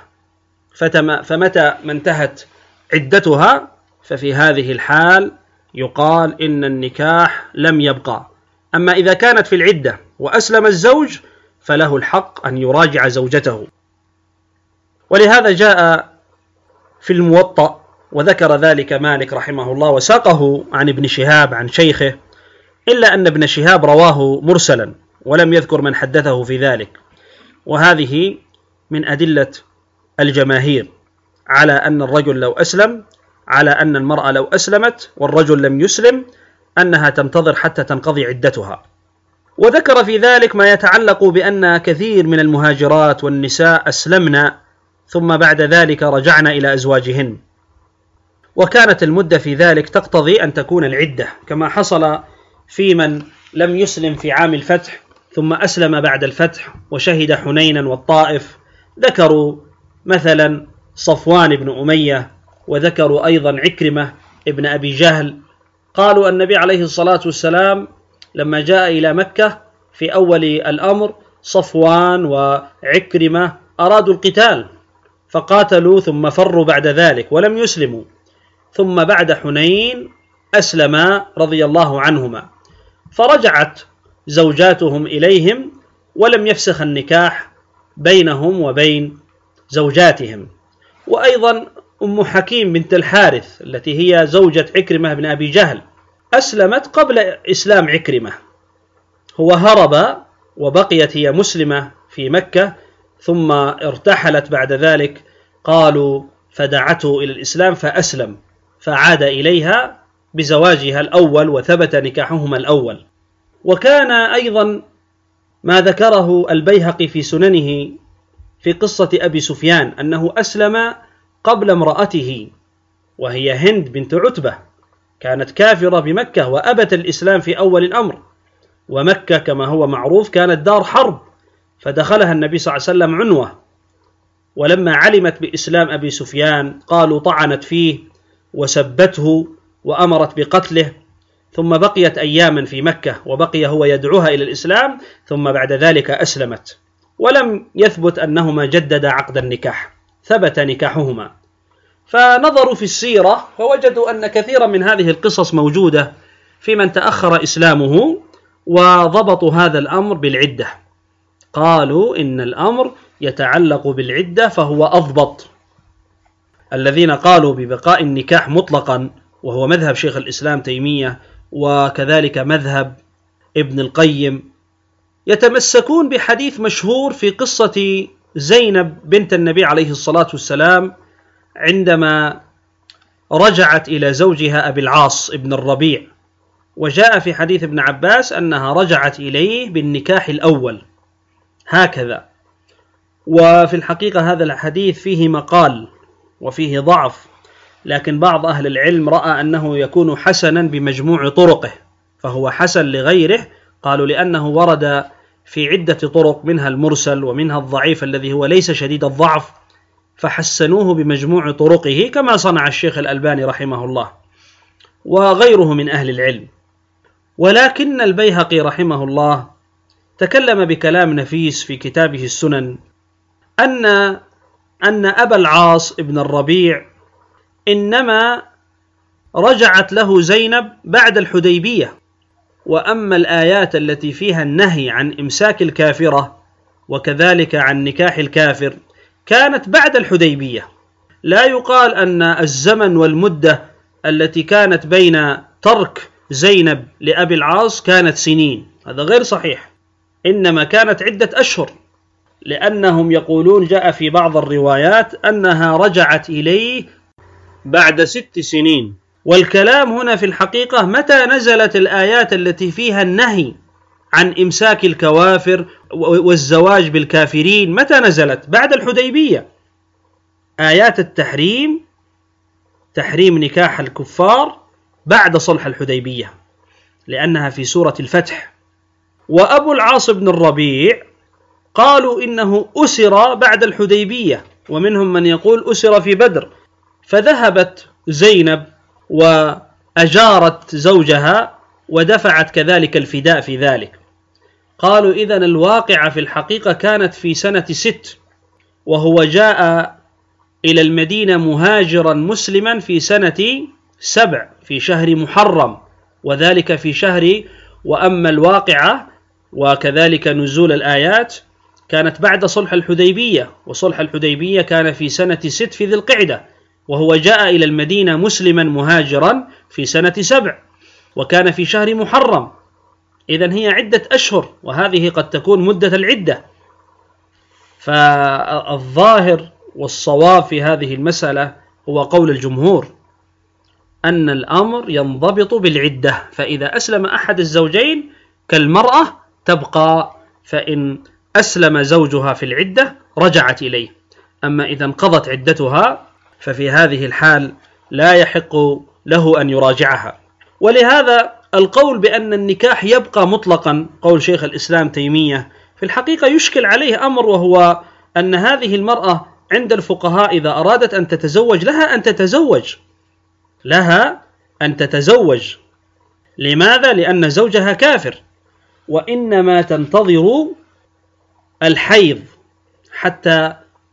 فمتى ما انتهت عدتها ففي هذه الحال يقال إن النكاح لم يبقى. أما إذا كانت في العدة وأسلم الزوج فله الحق أن يراجع زوجته، ولهذا جاء في الموطأ وذكر ذلك مالك رحمه الله وساقه عن ابن شهاب عن شيخه، إلا أن ابن شهاب رواه مرسلا ولم يذكر من حدثه في ذلك، وهذه من أدلة الجماهير على أن الرجل لو أسلم، على أن المرأة لو أسلمت والرجل لم يسلم أنها تنتظر حتى تنقضي عدتها. وذكر في ذلك ما يتعلق بأن كثير من المهاجرات والنساء أسلمنا ثم بعد ذلك رجعنا إلى أزواجهن، وكانت المدة في ذلك تقتضي أن تكون العدة، كما حصل في من لم يسلم في عام الفتح ثم أسلم بعد الفتح وشهد حنينا والطائف. ذكروا مثلا صفوان بن أمية، وذكروا أيضا عكرمة ابن أبي جهل. قالوا النبي عليه الصلاة والسلام لما جاء إلى مكة في أول الأمر صفوان وعكرمة أرادوا القتال فقاتلوا ثم فروا بعد ذلك ولم يسلموا، ثم بعد حنين أسلما رضي الله عنهما، فرجعت زوجاتهم إليهم ولم يفسخ النكاح بينهم وبين زوجاتهم. وأيضا أم حكيم بنت الحارث التي هي زوجة عكرمة بن أبي جهل أسلمت قبل إسلام عكرمة، هو هرب وبقيت هي مسلمة في مكة ثم ارتحلت بعد ذلك، قالوا فدعته إلى الإسلام فأسلم فعاد إليها بزواجها الأول وثبت نكاحهما الأول. وكان أيضا ما ذكره البيهقي في سننه في قصة أبي سفيان أنه أسلم قبل امرأته وهي هند بنت عتبة، كانت كافرة بمكة وأبت الإسلام في أول الأمر، ومكة كما هو معروف كانت دار حرب، فدخلها النبي صلى الله عليه وسلم عنوة، ولما علمت بإسلام أبي سفيان قالوا طعنت فيه وسبته وأمرت بقتله، ثم بقيت أياما في مكة وبقي هو يدعوها إلى الإسلام، ثم بعد ذلك أسلمت، ولم يثبت أنهما جددا عقد النكاح، ثبت نكاحهما. فنظروا في السيرة فوجدوا أن كثيرا من هذه القصص موجودة في من تأخر إسلامه، وضبطوا هذا الأمر بالعدة، قالوا إن الأمر يتعلق بالعدة فهو أضبط. الذين قالوا ببقاء النكاح مطلقا وهو مذهب شيخ الإسلام تيمية وكذلك مذهب ابن القيم، يتمسكون بحديث مشهور في قصة زينب بنت النبي عليه الصلاة والسلام عندما رجعت إلى زوجها أبي العاص ابن الربيع، وجاء في حديث ابن عباس أنها رجعت إليه بالنكاح الأول هكذا. وفي الحقيقة هذا الحديث فيه مقال وفيه ضعف، لكن بعض أهل العلم رأى أنه يكون حسنا بمجموع طرقه، فهو حسن لغيره، قالوا لأنه ورد في عدة طرق، منها المرسل ومنها الضعيف الذي هو ليس شديد الضعف، فحسنوه بمجموع طرقه كما صنع الشيخ الألباني رحمه الله وغيره من أهل العلم. ولكن البيهقي رحمه الله تكلم بكلام نفيس في كتابه السنن أن أن أبا العاص ابن الربيع إنما رجعت له زينب بعد الحديبية، وأما الآيات التي فيها النهي عن إمساك الكافرة وكذلك عن نكاح الكافر كانت بعد الحديبية. لا يقال أن الزمن والمدة التي كانت بين ترك زينب لأبي العاص كانت سنين، هذا غير صحيح، إنما كانت عدة أشهر، لأنهم يقولون جاء في بعض الروايات أنها رجعت إليه بعد ست سنين. والكلام هنا في الحقيقة متى نزلت الآيات التي فيها النهي عن إمساك الكوافر والزواج بالكافرين؟ متى نزلت؟ بعد الحديبية. آيات التحريم، تحريم نكاح الكفار، بعد صلح الحديبية، لأنها في سورة الفتح. وأبو العاص بن الربيع قالوا إنه أسر بعد الحديبية، ومنهم من يقول أسر في بدر، فذهبت زينب وأجارت زوجها ودفعت كذلك الفداء في ذلك. قالوا إذن الواقعة في الحقيقة كانت في سنة ست، وهو جاء إلى المدينة مهاجرا مسلما في سنة سبع في شهر محرم، وذلك في شهر، وأما الواقعة وكذلك نزول الآيات كانت بعد صلح الحديبية، وصلح الحديبية كان في سنة ست في ذي القعدة، وهو جاء إلى المدينة مسلما مهاجرا في سنة سبع، وكان في شهر محرم. إذن هي عدة أشهر، وهذه قد تكون مدة العدة. فالظاهر والصواب في هذه المسألة هو قول الجمهور أن الأمر ينضبط بالعدة، فإذا أسلم أحد الزوجين كالمرأة تبقى، فإن أسلم زوجها في العدة رجعت إليه، أما إذا انقضت عدتها ففي هذه الحال لا يحق له أن يراجعها. ولهذا القول بأن النكاح يبقى مطلقا، قول شيخ الإسلام تيمية، في الحقيقة يشكل عليه أمر، وهو أن هذه المرأة عند الفقهاء إذا أرادت أن تتزوج لها أن تتزوج لها أن تتزوج لماذا؟ لأن زوجها كافر، وإنما تنتظر الحيض حتى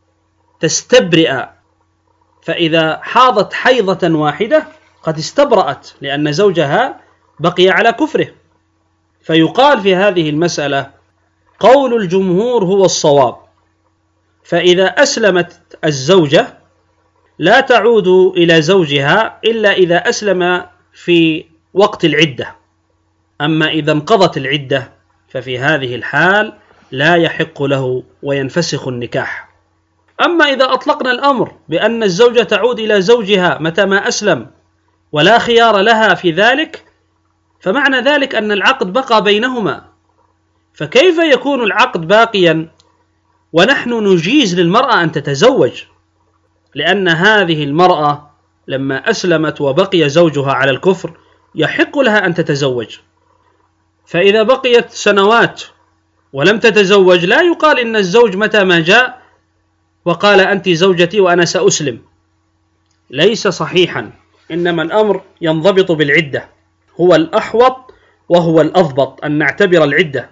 تستبرئ، فإذا حاضت حيضة واحدة قد استبرأت لأن زوجها بقي على كفره. فيقال في هذه المسألة قول الجمهور هو الصواب، فإذا أسلمت الزوجة لا تعود إلى زوجها إلا إذا أسلم في وقت العدة، أما إذا انقضت العدة ففي هذه الحال لا يحق له وينفسخ النكاح. أما إذا أطلقنا الأمر بأن الزوجة تعود إلى زوجها متى ما أسلم ولا خيار لها في ذلك، فمعنى ذلك أن العقد بقى بينهما، فكيف يكون العقد باقيا ونحن نجيز للمرأة أن تتزوج؟ لأن هذه المرأة لما أسلمت وبقي زوجها على الكفر يحق لها أن تتزوج، فإذا بقيت سنوات ولم تتزوج لا يقال إن الزوج متى ما جاء وقال أنت زوجتي وأنا سأسلم، ليس صحيحا، إنما الأمر ينضبط بالعدة، هو الأحوط وهو الأضبط أن نعتبر العدة،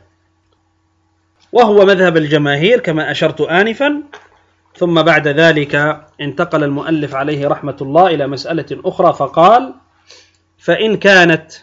وهو مذهب الجماهير كما أشرت آنفا. ثم بعد ذلك انتقل المؤلف عليه رحمة الله إلى مسألة أخرى، فقال: فإن كانت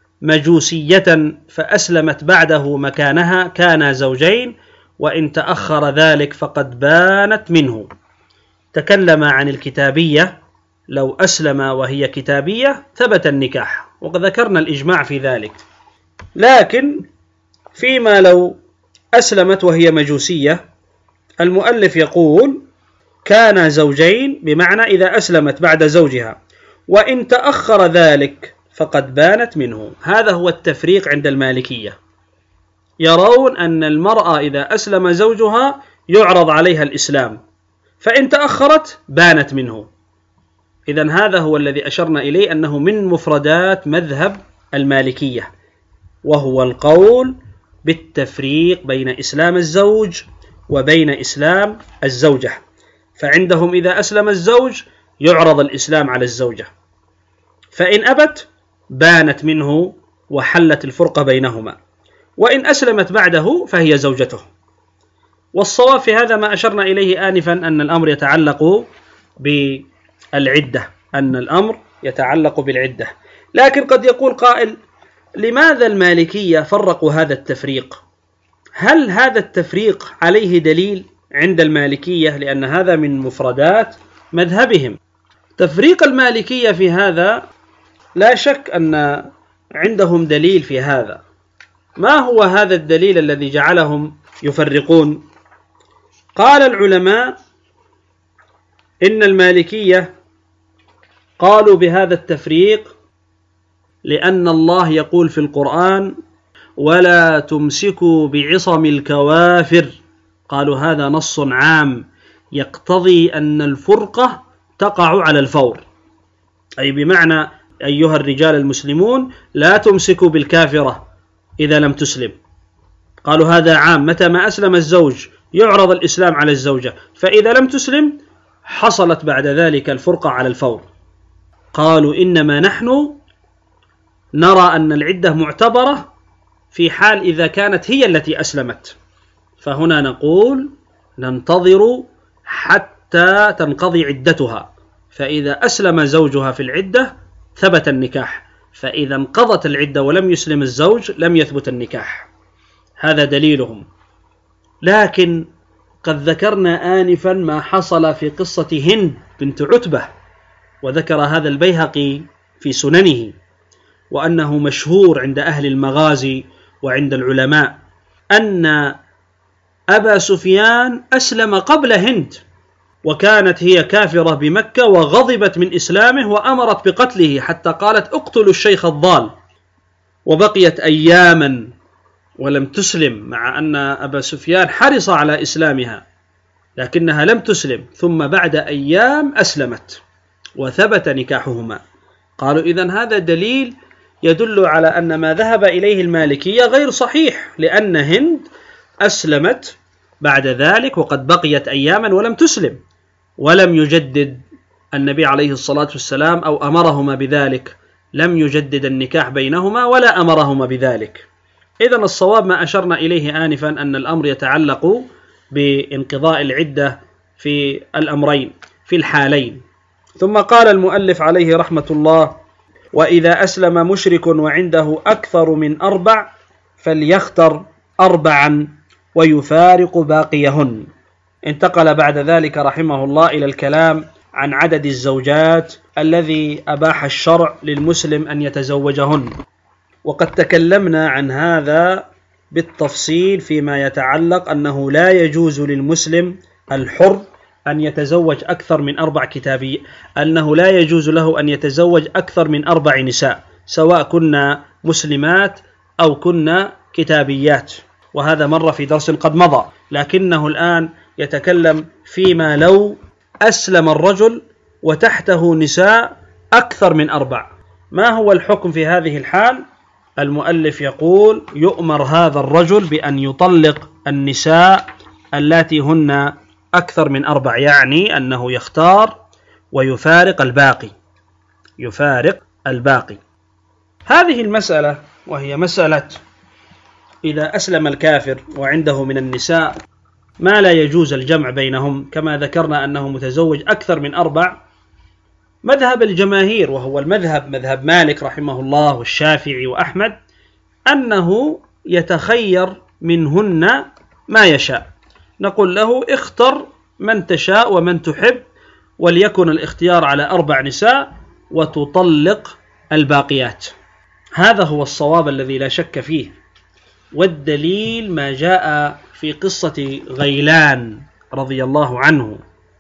مجوسية فأسلمت بعده مكانها كانا زوجين، وإن تأخر ذلك فقد بانت منه. تكلم عن الكتابية، لو أسلم وهي كتابية ثبت النكاح، وقد ذكرنا الإجماع في ذلك، لكن فيما لو أسلمت وهي مجوسية المؤلف يقول كان زوجين، بمعنى إذا أسلمت بعد زوجها، وإن تأخر ذلك فقد بانت منه. هذا هو التفريق عند المالكية، يرون أن المرأة إذا أسلم زوجها يعرض عليها الإسلام، فإن تأخرت بانت منه. إذن هذا هو الذي أشرنا إليه أنه من مفردات مذهب المالكية، وهو القول بالتفريق بين إسلام الزوج وبين إسلام الزوجة. فعندهم إذا أسلم الزوج يعرض الإسلام على الزوجة، فإن أبت بانت منه وحلت الفرقة بينهما، وإن أسلمت بعده فهي زوجته. والصواب في هذا ما أشرنا إليه آنفا، أن الأمر يتعلق بالعدة، أن الأمر يتعلق بالعدة. لكن قد يقول قائل: لماذا المالكية فرقوا هذا التفريق؟ هل هذا التفريق عليه دليل عند المالكية؟ لأن هذا من مفردات مذهبهم. تفريق المالكية في هذا لا شك أن عندهم دليل في هذا. ما هو هذا الدليل الذي جعلهم يفرقون؟ قال العلماء إن المالكية قالوا بهذا التفريق لأن الله يقول في القرآن: ولا تمسكوا بعصم الكوافر. قالوا هذا نص عام يقتضي أن الفرقة تقع على الفور، أي بمعنى أيها الرجال المسلمون لا تمسكوا بالكافرة إذا لم تسلم. قالوا هذا عام، متى ما أسلم الزوج يعرض الإسلام على الزوجة، فإذا لم تسلم حصلت بعد ذلك الفرقة على الفور. قالوا إنما نحن نرى أن العدة معتبرة في حال إذا كانت هي التي أسلمت، فهنا نقول ننتظر حتى تنقضي عدتها، فإذا أسلم زوجها في العدة ثبت النكاح، فإذا انقضت العدة ولم يسلم الزوج لم يثبت النكاح. هذا دليلهم. لكن قد ذكرنا آنفا ما حصل في قصة هند بنت عتبة، وذكر هذا البيهقي في سننه، وأنه مشهور عند أهل المغازي وعند العلماء أن أبا سفيان أسلم قبل هند، وكانت هي كافرة بمكة وغضبت من إسلامه وأمرت بقتله، حتى قالت: اقتلوا الشيخ الضال. وبقيت أياما ولم تسلم، مع أن أبا سفيان حرص على إسلامها، لكنها لم تسلم، ثم بعد أيام أسلمت وثبت نكاحهما. قالوا إذن هذا دليل يدل على أن ما ذهب إليه المالكية غير صحيح، لأن هند أسلمت بعد ذلك وقد بقيت أياما ولم تسلم، ولم يجدد النبي عليه الصلاة والسلام أو أمرهما بذلك، لم يجدد النكاح بينهما ولا أمرهما بذلك. إذن الصواب ما أشرنا إليه آنفا، أن الأمر يتعلق بانقضاء العدة في الأمرين، في الحالين. ثم قال المؤلف عليه رحمة الله: وإذا أسلم مشرك وعنده أكثر من أربع فليختر أربعا ويفارق باقيهن. انتقل بعد ذلك رحمه الله إلى الكلام عن عدد الزوجات الذي أباح الشرع للمسلم أن يتزوجهن، وقد تكلمنا عن هذا بالتفصيل فيما يتعلق أنه لا يجوز للمسلم الحر أن يتزوج أكثر من أربع كتابي، أنه لا يجوز له أن يتزوج أكثر من أربع نساء، سواء كنا مسلمات أو كنا كتابيات، وهذا مر في درس قد مضى. لكنه الآن يتكلم فيما لو أسلم الرجل وتحته نساء أكثر من أربع، ما هو الحكم في هذه الحال؟ المؤلف يقول: يؤمر هذا الرجل بأن يطلق النساء اللاتي هن أكثر من أربع، يعني أنه يختار ويفارق الباقي، يفارق الباقي. هذه المسألة وهي مسألة إذا أسلم الكافر وعنده من النساء ما لا يجوز الجمع بينهم، كما ذكرنا أنه متزوج أكثر من أربع، مذهب الجماهير وهو المذهب مذهب مالك رحمه الله والشافعي وأحمد أنه يتخير منهن ما يشاء. نقول له: اختر من تشاء ومن تحب، وليكن الاختيار على أربع نساء وتطلق الباقيات. هذا هو الصواب الذي لا شك فيه. والدليل ما جاء في قصة غيلان رضي الله عنه.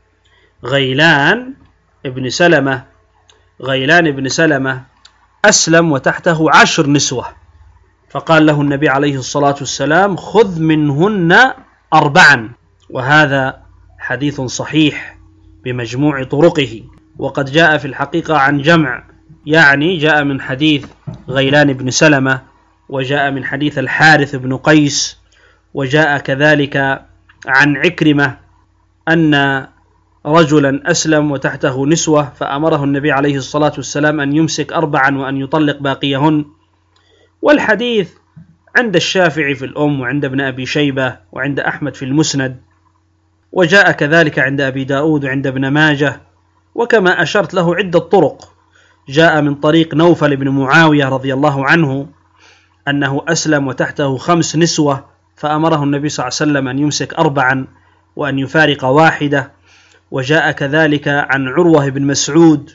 غيلان ابن سلمة غيلان ابن سلمة أسلم وتحته عشر نسوة، فقال له النبي عليه الصلاة والسلام: خذ منهن أربعا. وهذا حديث صحيح بمجموع طرقه، وقد جاء في الحقيقة عن جمع، يعني جاء من حديث غيلان بن سلمة وجاء من حديث الحارث بن قيس، وجاء كذلك عن عكرمة أن رجلا أسلم وتحته نسوة فأمره النبي عليه الصلاة والسلام أن يمسك أربعا وأن يطلق باقيهن. والحديث عند الشافعي في الأم، وعند ابن أبي شيبة، وعند أحمد في المسند، وجاء كذلك عند أبي داود وعند ابن ماجه. وكما أشرت له عدة طرق، جاء من طريق نوفل بن معاوية رضي الله عنه أنه أسلم وتحته خمس نسوة فأمره النبي صلى الله عليه وسلم أن يمسك أربعا وأن يفارق واحدة. وجاء كذلك عن عروة بن مسعود.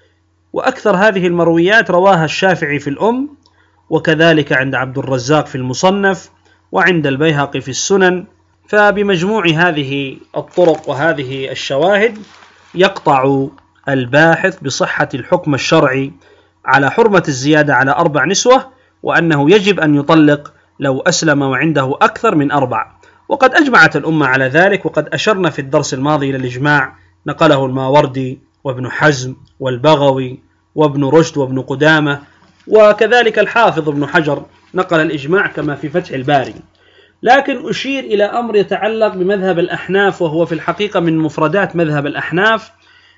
وأكثر هذه المرويات رواها الشافعي في الأم، وكذلك عند عبد الرزاق في المصنف، وعند البيهقي في السنن. فبمجموع هذه الطرق وهذه الشواهد يقطع الباحث بصحة الحكم الشرعي على حرمة الزيادة على أربع نسوة، وأنه يجب أن يطلق لو أسلم وعنده أكثر من أربع. وقد أجمعت الأمة على ذلك، وقد أشرنا في الدرس الماضي إلى الإجماع نقله الماوردي وابن حزم والبغوي وابن رشد وابن قدامة، وكذلك الحافظ ابن حجر نقل الإجماع كما في فتح الباري. لكن أشير إلى أمر يتعلق بمذهب الأحناف، وهو في الحقيقة من مفردات مذهب الأحناف،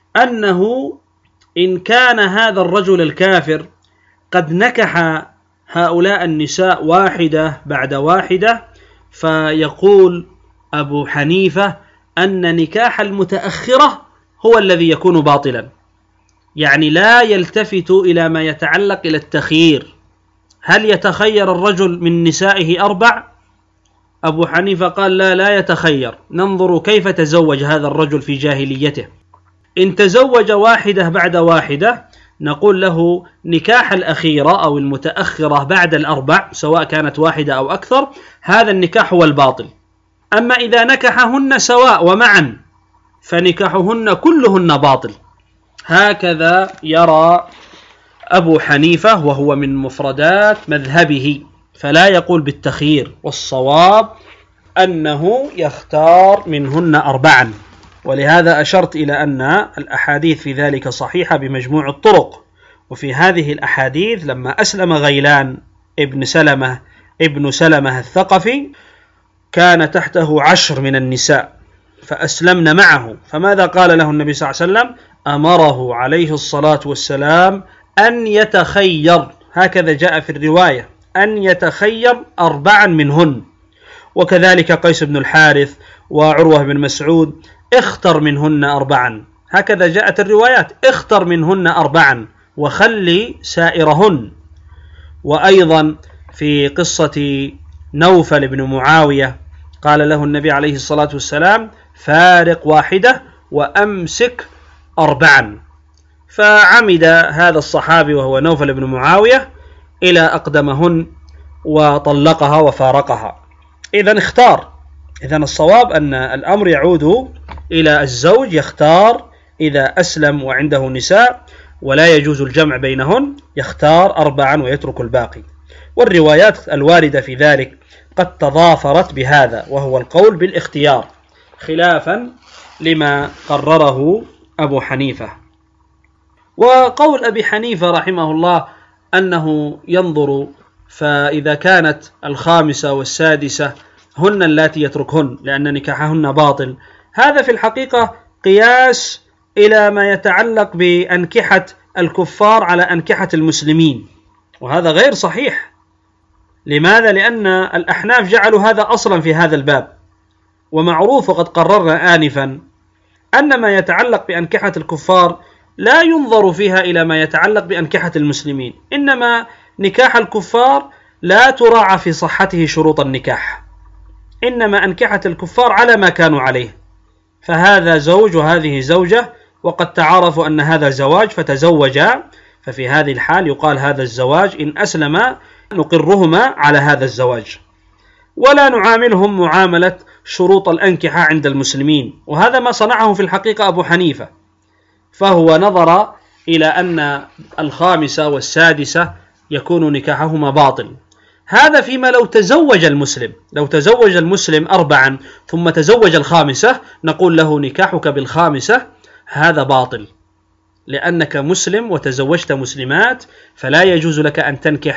أنه إن كان هذا الرجل الكافر قد نكح هؤلاء النساء واحدة بعد واحدة، فيقول أبو حنيفة أن نكاح المتأخرة هو الذي يكون باطلا، يعني لا يلتفت إلى ما يتعلق إلى التخيير. هل يتخير الرجل من نسائه أربع؟ أبو حنيفة قال لا لا يتخير، ننظر كيف تزوج هذا الرجل في جاهليته. إن تزوج واحدة بعد واحدة نقول له نكاح الأخيرة أو المتأخرة بعد الأربع سواء كانت واحدة أو أكثر، هذا النكاح هو الباطل. أما إذا نكحهن سواء ومعا فنكاحهن كلهن باطل. هكذا يرى أبو حنيفة، وهو من مفردات مذهبه، فلا يقول بالتخيير، والصواب أنه يختار منهن أربعا. ولهذا أشرت إلى أن الأحاديث في ذلك صحيحة بمجموع الطرق. وفي هذه الأحاديث لما أسلم غيلان ابن سلمة ابن سلمة الثقفي كان تحته عشر من النساء فأسلمن معه، فماذا قال له النبي صلى الله عليه وسلم؟ أمره عليه الصلاة والسلام أن يتخير، هكذا جاء في الرواية، أن يتخير أربعا منهن. وكذلك قيس بن الحارث وعروة بن مسعود اختر منهن أربعا، هكذا جاءت الروايات، اختر منهن أربعا وخلي سائرهن. وأيضا في قصة نوفل بن معاوية قال له النبي عليه الصلاة والسلام فارق واحدة وأمسك أربعا، فعمد هذا الصحابي وهو نوفل بن معاوية إلى أقدمهن وطلقها وفارقها. إذن اختار. إذن الصواب أن الأمر يعود إلى الزوج، يختار إذا أسلم وعنده نساء ولا يجوز الجمع بينهن، يختار أربعا ويترك الباقي. والروايات الواردة في ذلك قد تضافرت بهذا، وهو القول بالاختيار خلافا لما قرره أبو حنيفة. وقول أبي حنيفة رحمه الله أنه ينظر، فإذا كانت الخامسة والسادسة هن اللاتي يتركهن لأن نكاحهن باطل، هذا في الحقيقة قياس إلى ما يتعلق بأنكحة الكفار على أنكحة المسلمين، وهذا غير صحيح. لماذا؟ لأن الأحناف جعلوا هذا أصلا في هذا الباب، ومعروف وقد قررنا آنفا أن ما يتعلق بأنكحة الكفار لا ينظر فيها إلى ما يتعلق بأنكحة المسلمين، إنما نكاح الكفار لا تراعى في صحته شروط النكاح، إنما أنكحة الكفار على ما كانوا عليه، فهذا زوج وهذه زوجة وقد تعارفوا أن هذا زواج فتزوجا، ففي هذه الحال يقال هذا الزواج إن أسلم نقرهما على هذا الزواج، ولا نعاملهم معاملة شروط الأنكحة عند المسلمين. وهذا ما صنعه في الحقيقة أبو حنيفة، فهو نظر إلى أن الخامسة والسادسة يكون نكاحهما باطل. هذا فيما لو تزوج المسلم، لو تزوج المسلم أربعا ثم تزوج الخامسة نقول له نكاحك بالخامسة هذا باطل، لأنك مسلم وتزوجت مسلمات، فلا يجوز لك أن تنكح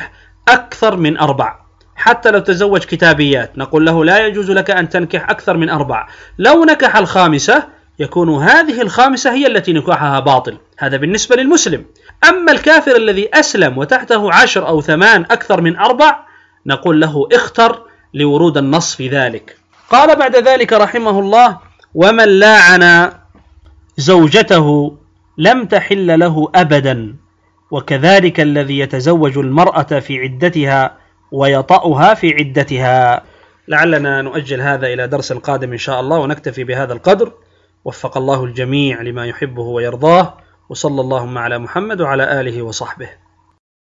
أكثر من أربع. حتى لو تزوج كتابيات نقول له لا يجوز لك أن تنكح أكثر من أربع. لو نكح الخامسة يكون هذه الخامسة هي التي نكاحها باطل. هذا بالنسبة للمسلم. أما الكافر الذي أسلم وتحته عشر أو ثمان أكثر من أربع نقول له اختر لورود النص في ذلك. قال بعد ذلك رحمه الله: ومن لاعن زوجته لم تحل له أبدا، وكذلك الذي يتزوج المرأة في عدتها ويطأها في عدتها. لعلنا نؤجل هذا إلى درس القادم إن شاء الله، ونكتفي بهذا القدر. وفق الله الجميع لما يحبه ويرضاه، وصلى اللهم على محمد وعلى آله وصحبه.